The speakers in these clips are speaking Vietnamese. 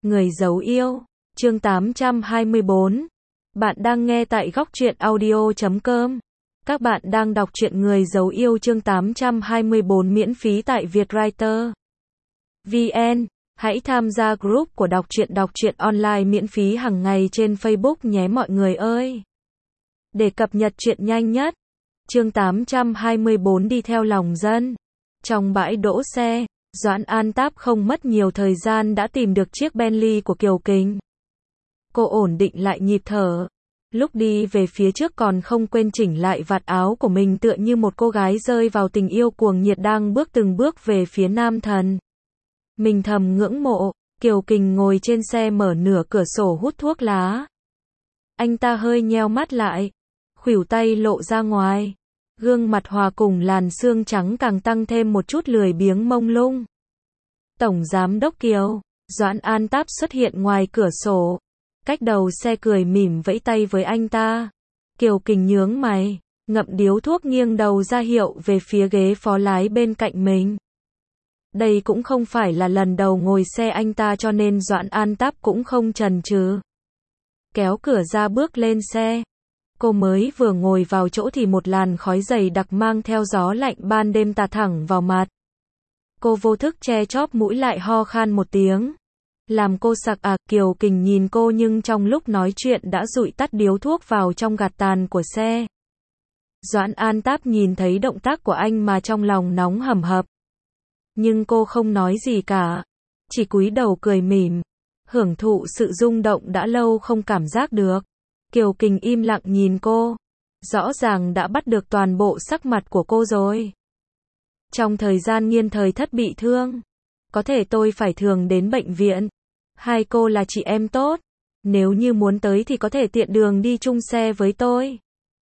Người giấu yêu, chương 824. Bạn đang nghe tại Góc Truyện Audio.com. Các bạn đang đọc truyện Người giấu yêu chương 824 miễn phí tại Vietwriter VN. Hãy tham gia group của đọc truyện online miễn phí hàng ngày trên Facebook nhé mọi người ơi. Để cập nhật truyện nhanh nhất. Chương 824 đi theo lòng dân. Trong bãi đỗ xe, Doãn An Táp không mất nhiều thời gian đã tìm được chiếc Bentley của Kiều Kình. Cô ổn định lại nhịp thở. Lúc đi về phía trước còn không quên chỉnh lại vạt áo của mình tựa như một cô gái rơi vào tình yêu cuồng nhiệt đang bước từng bước về phía nam thần. Mình thầm ngưỡng mộ, Kiều Kình ngồi trên xe mở nửa cửa sổ hút thuốc lá. Anh ta hơi nheo mắt lại, khuỷu tay lộ ra ngoài. Gương mặt hòa cùng làn xương trắng càng tăng thêm một chút lười biếng mông lung. Tổng giám đốc Kiều, Doãn An Táp xuất hiện ngoài cửa sổ. Cách đầu xe cười mỉm vẫy tay với anh ta. Kiều Kình nhướng mày, ngậm điếu thuốc nghiêng đầu ra hiệu về phía ghế phó lái bên cạnh mình. Đây cũng không phải là lần đầu ngồi xe anh ta cho nên Doãn An Táp cũng không chần chừ. Kéo cửa ra bước lên xe. Cô mới vừa ngồi vào chỗ thì một làn khói dày đặc mang theo gió lạnh ban đêm tạt thẳng vào mặt. Cô vô thức che chóp mũi lại ho khan một tiếng. Làm cô sặc Kiều Kình nhìn cô nhưng trong lúc nói chuyện đã dụi tắt điếu thuốc vào trong gạt tàn của xe. Doãn An Táp nhìn thấy động tác của anh mà trong lòng nóng hầm hập. Nhưng cô không nói gì cả. Chỉ cúi đầu cười mỉm. Hưởng thụ sự rung động đã lâu không cảm giác được. Kiều Kình im lặng nhìn cô. Rõ ràng đã bắt được toàn bộ sắc mặt của cô rồi. Trong thời gian Nghiên Thời Thất bị thương, có thể tôi phải thường đến bệnh viện. Hai cô là chị em tốt. Nếu như muốn tới thì có thể tiện đường đi chung xe với tôi.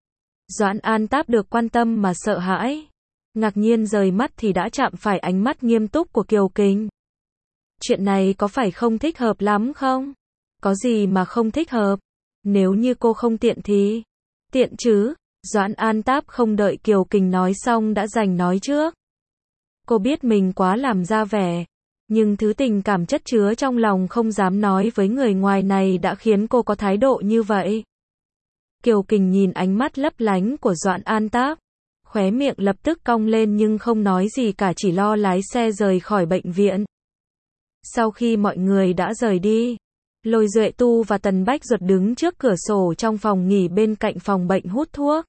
Doãn An Táp được quan tâm mà sợ hãi. Ngạc nhiên rời mắt thì đã chạm phải ánh mắt nghiêm túc của Kiều Kình. Chuyện này có phải không thích hợp lắm không? Có gì mà không thích hợp? Nếu như cô không tiện thì... Tiện chứ? Doãn An Táp không đợi Kiều Kình nói xong đã giành nói trước. Cô biết mình quá làm ra vẻ. Nhưng thứ tình cảm chất chứa trong lòng không dám nói với người ngoài này đã khiến cô có thái độ như vậy. Kiều Kình nhìn ánh mắt lấp lánh của Doãn An Táp. Khóe miệng lập tức cong lên nhưng không nói gì cả, chỉ lo lái xe rời khỏi bệnh viện. Sau khi mọi người đã rời đi, Lôi Duệ Tu và Tần Bách Duật đứng trước cửa sổ trong phòng nghỉ bên cạnh phòng bệnh hút thuốc.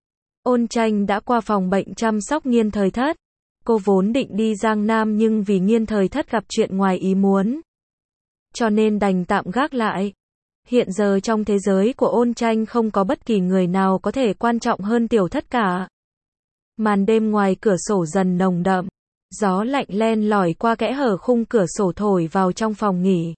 Ôn Tranh đã qua phòng bệnh chăm sóc Nghiên Thời Thất. Cô vốn định đi Giang Nam nhưng vì Nghiên Thời Thất gặp chuyện ngoài ý muốn, cho nên đành tạm gác lại. Hiện giờ trong thế giới của Ôn Tranh không có bất kỳ người nào có thể quan trọng hơn Tiểu Thất cả. Màn đêm ngoài cửa sổ dần nồng đậm. Gió lạnh len lỏi qua kẽ hở khung cửa sổ thổi vào trong phòng nghỉ.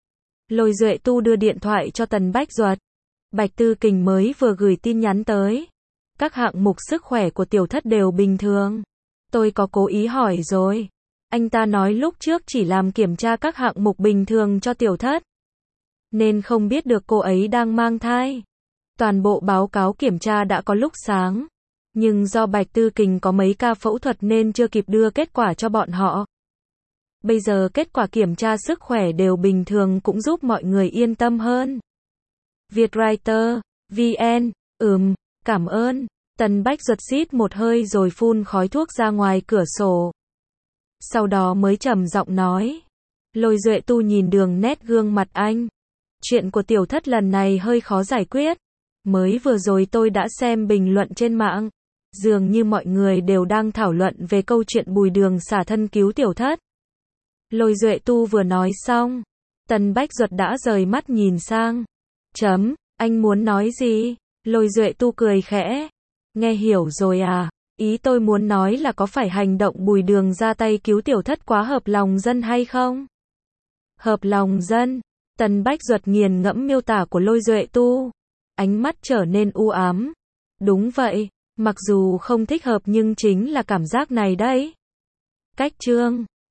Lôi Duệ Tu đưa điện thoại cho Tần Bách Duật. Bạch Tư Kình mới vừa gửi tin nhắn tới. Các hạng mục sức khỏe của Tiểu Thất đều bình thường. Tôi có cố ý hỏi rồi. Anh ta nói lúc trước chỉ làm kiểm tra các hạng mục bình thường cho Tiểu Thất, nên không biết được cô ấy đang mang thai. Toàn bộ báo cáo kiểm tra đã có lúc sáng. Nhưng do Bạch Tư Kình có mấy ca phẫu thuật nên chưa kịp đưa kết quả cho bọn họ. Bây giờ kết quả kiểm tra sức khỏe đều bình thường cũng giúp mọi người yên tâm hơn. Vietwriter VN. Cảm ơn. Tần Bách Duật xít một hơi rồi phun khói thuốc ra ngoài cửa sổ. Sau đó mới trầm giọng nói. Lôi Duệ Tu nhìn đường nét gương mặt anh. Chuyện của Tiểu Thất lần này hơi khó giải quyết. Mới vừa rồi tôi đã xem bình luận trên mạng. Dường như mọi người đều đang thảo luận về câu chuyện Bùi Đường xả thân cứu Tiểu Thất. Lôi Duệ Tu vừa nói xong, Tần Bách Duật đã rời mắt nhìn sang. Anh muốn nói gì? Lôi Duệ Tu cười khẽ. Nghe hiểu rồi à? Ý tôi muốn nói là có phải hành động Bùi Đường ra tay cứu Tiểu Thất quá hợp lòng dân hay không? Hợp lòng dân? Tần Bách Duật nghiền ngẫm miêu tả của Lôi Duệ Tu. Ánh mắt trở nên u ám. Đúng vậy, mặc dù không thích hợp nhưng chính là cảm giác này đấy. Cách chương